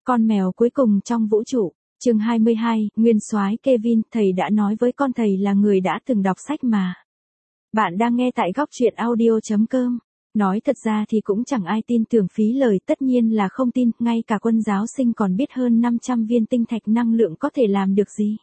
Con mèo cuối cùng trong vũ trụ, chương 22, Nguyên soái Kevin, thầy đã nói với con thầy là người đã từng đọc sách mà. Bạn đang nghe tại góc truyện audio.com. Nói thật ra thì cũng chẳng ai tin tưởng phí lời, tất nhiên là không tin, ngay cả quân giáo sinh còn biết hơn 500 viên tinh thạch năng lượng có thể làm được gì.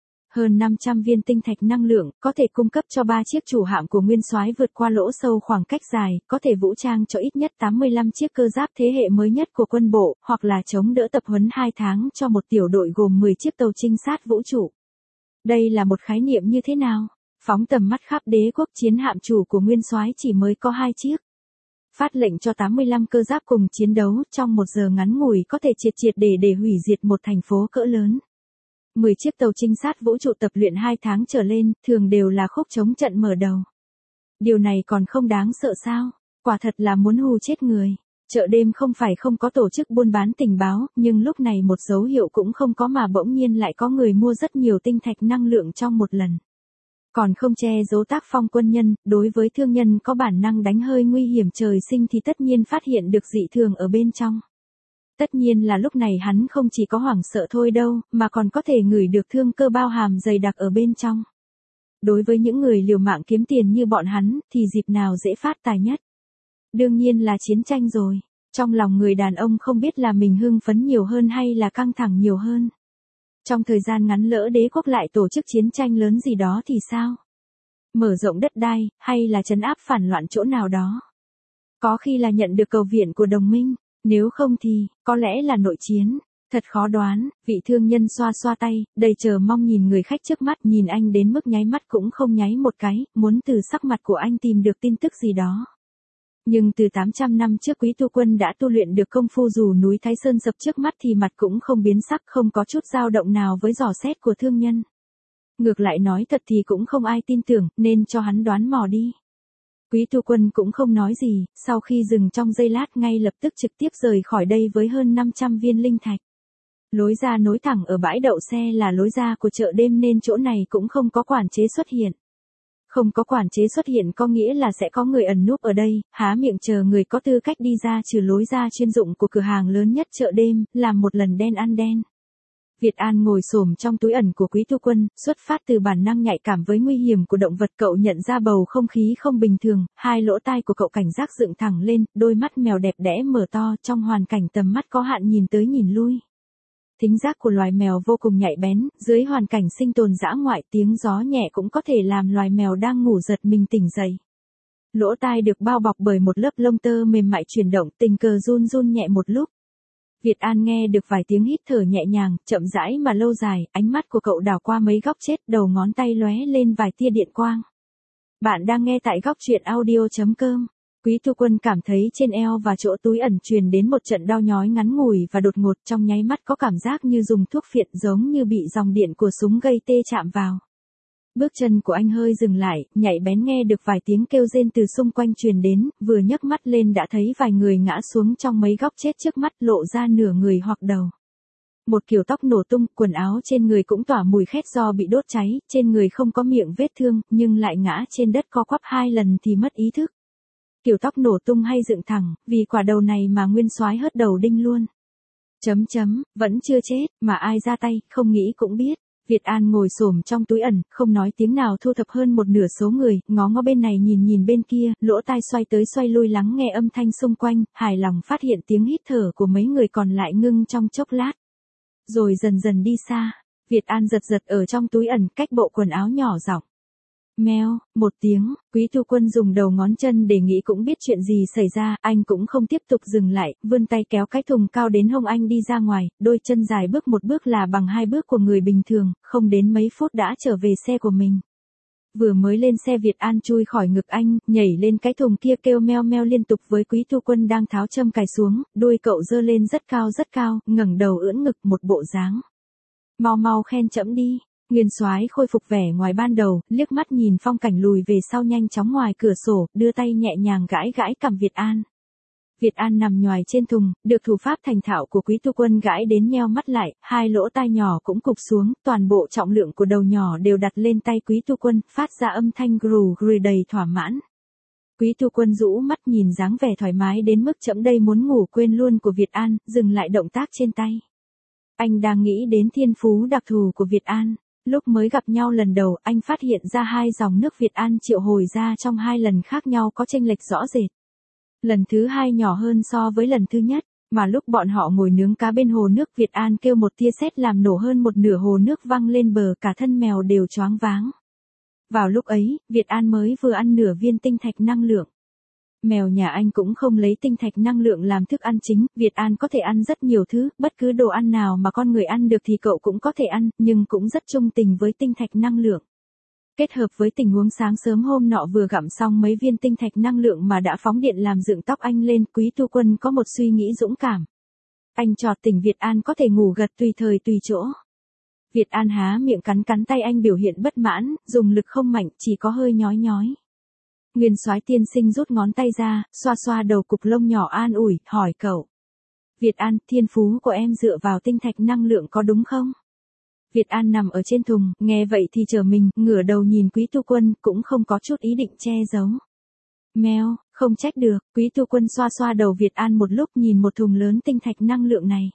Hơn 500 viên tinh thạch năng lượng, có thể cung cấp cho 3 chiếc chủ hạm của Nguyên soái vượt qua lỗ sâu khoảng cách dài, có thể vũ trang cho ít nhất 85 chiếc cơ giáp thế hệ mới nhất của quân bộ, hoặc là chống đỡ tập huấn 2 tháng cho một tiểu đội gồm 10 chiếc tàu trinh sát vũ trụ. Đây là một khái niệm như thế nào? Phóng tầm mắt khắp đế quốc, chiến hạm chủ của Nguyên soái chỉ mới có 2 chiếc. Phát lệnh cho 85 cơ giáp cùng chiến đấu, trong 1 giờ ngắn ngủi có thể triệt để hủy diệt một thành phố cỡ lớn. 10 chiếc tàu trinh sát vũ trụ tập luyện 2 tháng trở lên, thường đều là khúc chống trận mở đầu. Điều này còn không đáng sợ sao? Quả thật là muốn hù chết người. Chợ đêm không phải không có tổ chức buôn bán tình báo, nhưng lúc này một dấu hiệu cũng không có mà bỗng nhiên lại có người mua rất nhiều tinh thạch năng lượng trong một lần. Còn không che giấu tác phong quân nhân, đối với thương nhân có bản năng đánh hơi nguy hiểm trời sinh thì tất nhiên phát hiện được dị thường ở bên trong. Tất nhiên là lúc này hắn không chỉ có hoảng sợ thôi đâu, mà còn có thể ngửi được thương cơ bao hàm dày đặc ở bên trong. Đối với những người liều mạng kiếm tiền như bọn hắn, thì dịp nào dễ phát tài nhất? Đương nhiên là chiến tranh rồi. Trong lòng người đàn ông không biết là mình hưng phấn nhiều hơn hay là căng thẳng nhiều hơn. Trong thời gian ngắn lỡ đế quốc lại tổ chức chiến tranh lớn gì đó thì sao? Mở rộng đất đai, hay là trấn áp phản loạn chỗ nào đó? Có khi là nhận được cầu viện của đồng minh. Nếu không thì, có lẽ là nội chiến. Thật khó đoán. Vị thương nhân xoa xoa tay, đầy chờ mong nhìn người khách trước mắt, nhìn anh đến mức nháy mắt cũng không nháy một cái, muốn từ sắc mặt của anh tìm được tin tức gì đó. Nhưng từ 800 năm trước Quý Tu Quân đã tu luyện được công phu dù núi Thái Sơn sập trước mắt thì mặt cũng không biến sắc, không có chút dao động nào với dò xét của thương nhân. Ngược lại nói thật thì cũng không ai tin tưởng, nên cho hắn đoán mò đi. Quý Tu Quân cũng không nói gì, sau khi dừng trong giây lát ngay lập tức trực tiếp rời khỏi đây với hơn 500 viên linh thạch. Lối ra nối thẳng ở bãi đậu xe là lối ra của chợ đêm nên chỗ này cũng không có quản chế xuất hiện. Không có quản chế xuất hiện có nghĩa là sẽ có người ẩn núp ở đây, há miệng chờ người có tư cách đi ra trừ lối ra chuyên dụng của cửa hàng lớn nhất chợ đêm, làm một lần đen ăn đen. Việt An ngồi xổm trong túi ẩn của Quý Tu Quân, xuất phát từ bản năng nhạy cảm với nguy hiểm của động vật, cậu nhận ra bầu không khí không bình thường, hai lỗ tai của cậu cảnh giác dựng thẳng lên, đôi mắt mèo đẹp đẽ mở to, trong hoàn cảnh tầm mắt có hạn nhìn tới nhìn lui. Thính giác của loài mèo vô cùng nhạy bén, dưới hoàn cảnh sinh tồn dã ngoại tiếng gió nhẹ cũng có thể làm loài mèo đang ngủ giật mình tỉnh dậy. Lỗ tai được bao bọc bởi một lớp lông tơ mềm mại chuyển động, tình cờ run run nhẹ một lúc. Việt An nghe được vài tiếng hít thở nhẹ nhàng, chậm rãi mà lâu dài, ánh mắt của cậu đảo qua mấy góc chết, đầu ngón tay lóe lên vài tia điện quang. Bạn đang nghe tại góc truyện audio.com. Quý Tu Quân cảm thấy trên eo và chỗ túi ẩn truyền đến một trận đau nhói ngắn ngủi và đột ngột, trong nháy mắt có cảm giác như dùng thuốc phiện, giống như bị dòng điện của súng gây tê chạm vào. Bước chân của anh hơi dừng lại, nhạy bén nghe được vài tiếng kêu rên từ xung quanh truyền đến, vừa nhấc mắt lên đã thấy vài người ngã xuống trong mấy góc chết trước mắt, lộ ra nửa người hoặc đầu. Một kiểu tóc nổ tung, quần áo trên người cũng tỏa mùi khét do bị đốt cháy, trên người không có miệng vết thương, nhưng lại ngã trên đất co quắp 2 lần thì mất ý thức. Kiểu tóc nổ tung hay dựng thẳng, vì quả đầu này mà Nguyên soái hất đầu đinh luôn. Vẫn chưa chết, mà ai ra tay, không nghĩ cũng biết. Việt An ngồi xổm trong túi ẩn, không nói tiếng nào, thu thập hơn một nửa số người, ngó ngó bên này nhìn bên kia, lỗ tai xoay tới xoay lui lắng nghe âm thanh xung quanh, hài lòng phát hiện tiếng hít thở của mấy người còn lại ngưng trong chốc lát. Rồi dần dần đi xa, Việt An giật ở trong túi ẩn, cách bộ quần áo nhỏ giọng. Meo, một tiếng, Quý Tu Quân dùng đầu ngón chân để nghĩ cũng biết chuyện gì xảy ra, anh cũng không tiếp tục dừng lại, vươn tay kéo cái thùng cao đến hông anh đi ra ngoài, đôi chân dài bước một bước là bằng 2 bước của người bình thường, không đến mấy phút đã trở về xe của mình. Vừa mới lên xe Việt An chui khỏi ngực anh, nhảy lên cái thùng kia kêu meo meo liên tục với Quý Tu Quân đang tháo châm cài xuống, đuôi cậu giơ lên rất cao, ngẩng đầu ưỡn ngực một bộ dáng. Mau khen chẫm đi. Nguyên soái khôi phục vẻ ngoài ban đầu, liếc mắt nhìn phong cảnh lùi về sau nhanh chóng ngoài cửa sổ, đưa tay nhẹ nhàng gãi cằm Việt An. Việt An nằm nhoài trên thùng, được thủ pháp thành thạo của Quý Tu Quân gãi đến nheo mắt lại, hai lỗ tai nhỏ cũng cụp xuống, toàn bộ trọng lượng của đầu nhỏ đều đặt lên tay Quý Tu Quân, phát ra âm thanh gừ đầy thỏa mãn. Quý Tu Quân rũ mắt nhìn dáng vẻ thoải mái đến mức chậm đây muốn ngủ quên luôn của Việt An, dừng lại động tác trên tay. Anh đang nghĩ đến thiên phú đặc thù của Việt An. Lúc mới gặp nhau lần đầu, anh phát hiện ra hai dòng nước Việt An triệu hồi ra trong hai lần khác nhau có chênh lệch rõ rệt. Lần thứ hai nhỏ hơn so với lần thứ nhất, mà lúc bọn họ ngồi nướng cá bên hồ nước Việt An kêu một tia sét làm nổ hơn một nửa hồ nước văng lên bờ, cả thân mèo đều choáng váng. Vào lúc ấy, Việt An mới vừa ăn nửa viên tinh thạch năng lượng. Mèo nhà anh cũng không lấy tinh thạch năng lượng làm thức ăn chính, Việt An có thể ăn rất nhiều thứ, bất cứ đồ ăn nào mà con người ăn được thì cậu cũng có thể ăn, nhưng cũng rất trung tình với tinh thạch năng lượng. Kết hợp với tình huống sáng sớm hôm nọ vừa gặm xong mấy viên tinh thạch năng lượng mà đã phóng điện làm dựng tóc anh lên, Quý Tu Quân có một suy nghĩ dũng cảm. Anh chọt tỉnh Việt An có thể ngủ gật tùy thời tùy chỗ. Việt An há miệng cắn cắn tay anh biểu hiện bất mãn, dùng lực không mạnh, chỉ có hơi nhói nhói. Nguyên Soái tiên sinh rút ngón tay ra, xoa xoa đầu cục lông nhỏ an ủi, hỏi cậu. Việt An, thiên phú của em dựa vào tinh thạch năng lượng có đúng không? Việt An nằm ở trên thùng, nghe vậy thì trở mình, ngửa đầu nhìn Quý Tu Quân, cũng không có chút ý định che giấu. Mèo, không trách được, Quý Tu Quân xoa xoa đầu Việt An một lúc nhìn một thùng lớn tinh thạch năng lượng này.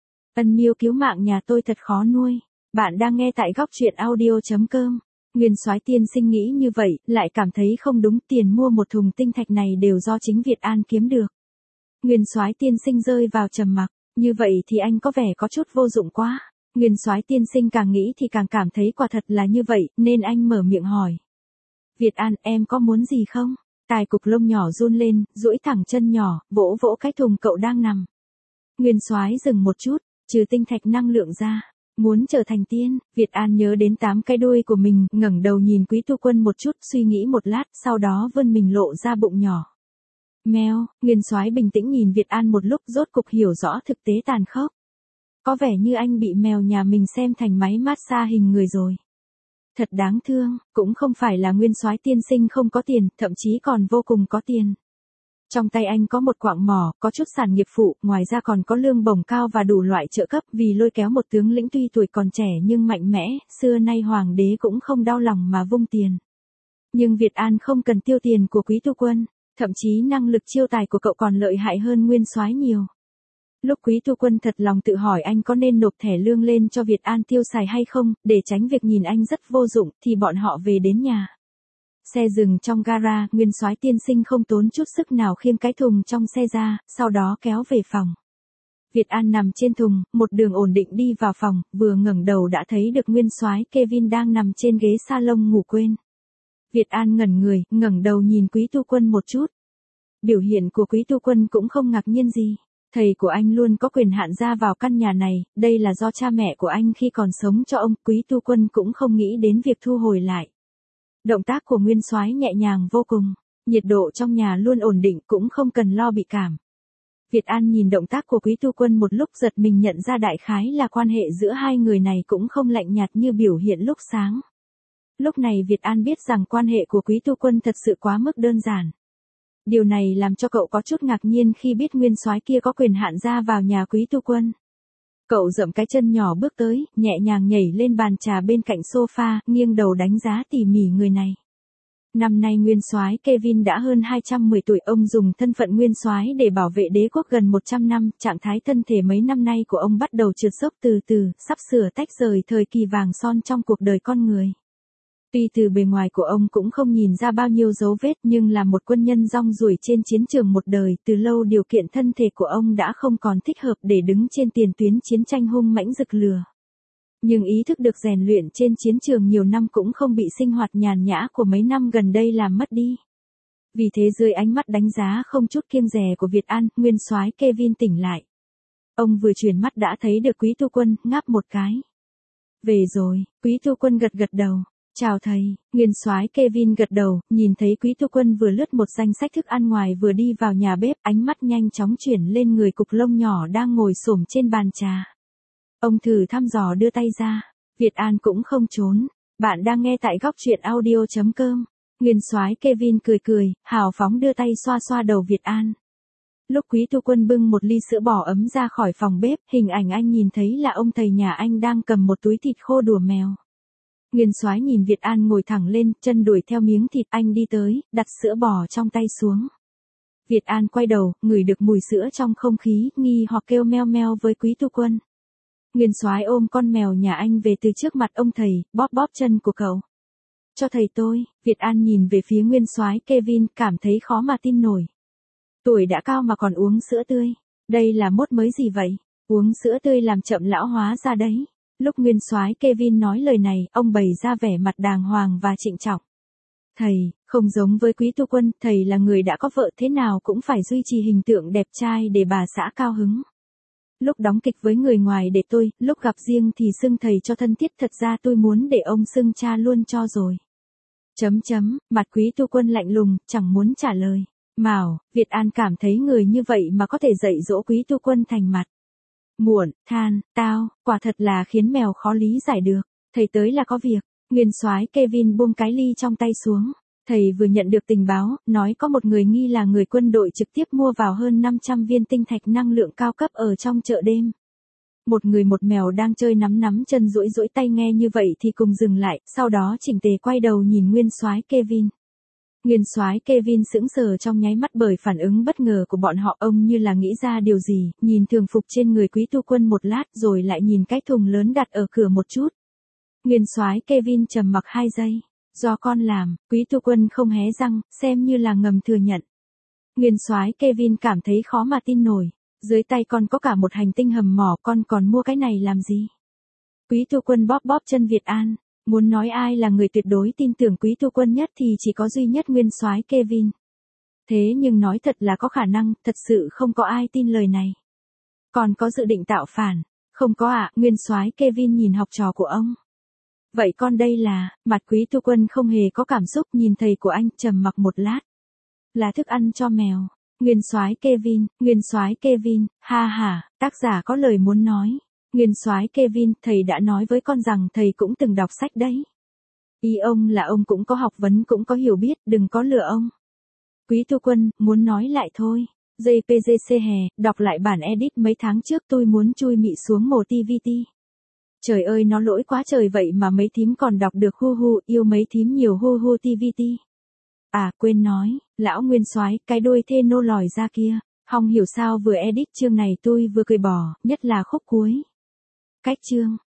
Ân miêu cứu mạng nhà tôi thật khó nuôi. Bạn đang nghe tại góc truyện audio.com. Nguyên Soái tiên sinh nghĩ như vậy, lại cảm thấy không đúng, tiền mua một thùng tinh thạch này đều do chính Việt An kiếm được. Nguyên Soái tiên sinh rơi vào trầm mặc, như vậy thì anh có vẻ có chút vô dụng quá. Nguyên Soái tiên sinh càng nghĩ thì càng cảm thấy quả thật là như vậy, nên anh mở miệng hỏi. Việt An, em có muốn gì không? Tai cục lông nhỏ run lên, duỗi thẳng chân nhỏ, vỗ vỗ cái thùng cậu đang nằm. Nguyên Soái dừng một chút, trừ tinh thạch năng lượng ra. Muốn trở thành tiên, Việt An nhớ đến 8 cái đuôi của mình, ngẩng đầu nhìn Quý Tu Quân một chút, suy nghĩ một lát, sau đó vươn mình lộ ra bụng nhỏ. Mèo, Nguyên Soái bình tĩnh nhìn Việt An một lúc, rốt cục hiểu rõ thực tế tàn khốc. Có vẻ như anh bị mèo nhà mình xem thành máy massage hình người rồi. Thật đáng thương, cũng không phải là Nguyên Soái tiên sinh không có tiền, thậm chí còn vô cùng có tiền. Trong tay anh có một quạng mỏ, có chút sản nghiệp phụ, ngoài ra còn có lương bổng cao và đủ loại trợ cấp, vì lôi kéo một tướng lĩnh tuy tuổi còn trẻ nhưng mạnh mẽ, xưa nay hoàng đế cũng không đau lòng mà vung tiền. Nhưng Việt An không cần tiêu tiền của Quý Tu Quân, thậm chí năng lực chiêu tài của cậu còn lợi hại hơn Nguyên Soái nhiều. Lúc Quý Tu Quân thật lòng tự hỏi anh có nên nộp thẻ lương lên cho Việt An tiêu xài hay không, để tránh việc nhìn anh rất vô dụng, thì bọn họ về đến nhà. Xe dừng trong gara, Nguyên Soái tiên sinh không tốn chút sức nào khiêng cái thùng trong xe ra, sau đó kéo về phòng. Việt An nằm trên thùng, một đường ổn định đi vào phòng, vừa ngẩng đầu đã thấy được Nguyên Soái Kevin đang nằm trên ghế salon ngủ quên. Việt An ngẩn người, ngẩng đầu nhìn Quý Tu Quân một chút. Biểu hiện của Quý Tu Quân cũng không ngạc nhiên gì. Thầy của anh luôn có quyền hạn ra vào căn nhà này, đây là do cha mẹ của anh khi còn sống cho ông, Quý Tu Quân cũng không nghĩ đến việc thu hồi lại. Động tác của Nguyên Soái nhẹ nhàng vô cùng, nhiệt độ trong nhà luôn ổn định, cũng không cần lo bị cảm. Việt An nhìn động tác của Quý Tu Quân một lúc, giật mình nhận ra đại khái là quan hệ giữa hai người này cũng không lạnh nhạt như biểu hiện lúc sáng. Lúc này Việt An biết rằng quan hệ của Quý Tu Quân thật sự quá mức đơn giản. Điều này làm cho cậu có chút ngạc nhiên khi biết Nguyên Soái kia có quyền hạn ra vào nhà Quý Tu Quân. Cậu dậm cái chân nhỏ bước tới, nhẹ nhàng nhảy lên bàn trà bên cạnh sofa, nghiêng đầu đánh giá tỉ mỉ người này. Năm nay Nguyên Soái Kevin đã hơn 210 tuổi, ông dùng thân phận Nguyên Soái để bảo vệ đế quốc gần 100 năm, trạng thái thân thể mấy năm nay của ông bắt đầu trượt dốc từ từ, sắp sửa tách rời thời kỳ vàng son trong cuộc đời con người. Tuy từ bề ngoài của ông cũng không nhìn ra bao nhiêu dấu vết, nhưng là một quân nhân rong ruổi trên chiến trường một đời, từ lâu điều kiện thân thể của ông đã không còn thích hợp để đứng trên tiền tuyến chiến tranh hung mãnh rực lửa. Nhưng ý thức được rèn luyện trên chiến trường nhiều năm cũng không bị sinh hoạt nhàn nhã của mấy năm gần đây làm mất đi. Vì thế dưới ánh mắt đánh giá không chút kiêng dè của Việt An, Nguyên Soái Kevin tỉnh lại. Ông vừa chuyển mắt đã thấy được Quý Tu Quân, ngáp một cái. Về rồi, Quý Tu Quân gật gật đầu. Chào thầy, Nguyên Soái Kevin gật đầu, nhìn thấy Quý Tu Quân vừa lướt một danh sách thức ăn ngoài vừa đi vào nhà bếp, ánh mắt nhanh chóng chuyển lên người cục lông nhỏ đang ngồi xổm trên bàn trà. Ông thử thăm dò đưa tay ra, Việt An cũng không trốn. Bạn đang nghe tại góc truyện audio.com. Nguyên Soái Kevin cười cười, hào phóng đưa tay xoa xoa đầu Việt An. Lúc Quý Tu Quân bưng một ly sữa bò ấm ra khỏi phòng bếp, hình ảnh anh nhìn thấy là ông thầy nhà anh đang cầm một túi thịt khô đùa mèo. Nguyên Soái nhìn Việt An ngồi thẳng lên, chân đuổi theo miếng thịt, anh đi tới, đặt sữa bò trong tay xuống. Việt An quay đầu, ngửi được mùi sữa trong không khí, nghi hoặc kêu meo meo với Quý Tu Quân. Nguyên Soái ôm con mèo nhà anh về từ trước mặt ông thầy, bóp bóp chân của cậu. Cho thầy tôi. Việt An nhìn về phía Nguyên Soái Kevin, cảm thấy khó mà tin nổi. Tuổi đã cao mà còn uống sữa tươi. Đây là mốt mới gì vậy? Uống sữa tươi làm chậm lão hóa ra đấy. Lúc Nguyên Soái Kevin nói lời này, ông bày ra vẻ mặt đàng hoàng và trịnh trọng. Thầy, không giống với Quý Tu Quân, thầy là người đã có vợ, thế nào cũng phải duy trì hình tượng đẹp trai để bà xã cao hứng. Lúc đóng kịch với người ngoài để tôi, lúc gặp riêng thì xưng thầy cho thân thiết, thật ra tôi muốn để ông xưng cha luôn cho rồi. Mặt Quý Tu Quân lạnh lùng, chẳng muốn trả lời. Mào, Việt An cảm thấy người như vậy mà có thể dạy dỗ Quý Tu Quân thành mặt. Muộn, than, tao, quả thật là khiến mèo khó lý giải được. Thầy tới là có việc. Nguyên Soái Kevin buông cái ly trong tay xuống. Thầy vừa nhận được tình báo, nói có một người nghi là người quân đội trực tiếp mua vào hơn 500 viên tinh thạch năng lượng cao cấp ở trong chợ đêm. Một người một mèo đang chơi nắm chân duỗi duỗi tay nghe như vậy thì cùng dừng lại, sau đó chỉnh tề quay đầu nhìn Nguyên Soái Kevin. Nguyên Soái Kevin sững sờ trong nháy mắt bởi phản ứng bất ngờ của bọn họ, ông như là nghĩ ra điều gì, nhìn thường phục trên người Quý Tu Quân một lát rồi lại nhìn cái thùng lớn đặt ở cửa một chút. Nguyên Soái Kevin trầm mặc 2 giây. Do con làm. Quý Tu Quân không hé răng, xem như là ngầm thừa nhận. Nguyên Soái Kevin cảm thấy khó mà tin nổi. Dưới tay con có cả một hành tinh hầm mỏ, con còn mua cái này làm gì? Quý Tu Quân bóp bóp chân Việt An. Muốn nói ai là người tuyệt đối tin tưởng Quý Tu Quân nhất thì chỉ có duy nhất Nguyên Soái Kevin. Thế nhưng nói thật là có khả năng, thật sự không có ai tin lời này. Còn có dự định tạo phản? Không có ạ. Nguyên Soái Kevin nhìn học trò của ông. Vậy con đây là, mặt Quý Tu Quân không hề có cảm xúc, nhìn thầy của anh, trầm mặc một lát. Là thức ăn cho mèo. Nguyên Soái Kevin, ha ha, tác giả có lời muốn nói. Nguyên Soái Kevin, thầy đã nói với con rằng thầy cũng từng đọc sách đấy. Ý ông là ông cũng có học vấn, cũng có hiểu biết, đừng có lừa ông. Quý Tu Quân, muốn nói lại thôi. JPGC hè, đọc lại bản edit mấy tháng trước, tôi muốn chui mị xuống mồ TVT. Trời ơi, nó lỗi quá trời, vậy mà mấy thím còn đọc được, hu hu, yêu mấy thím nhiều, hu hu TVT. À, quên nói, lão Nguyên Soái, cái đôi thê nô lòi ra kia, không hiểu sao vừa edit chương này tôi vừa cười bỏ, nhất là khúc cuối. Cách chương.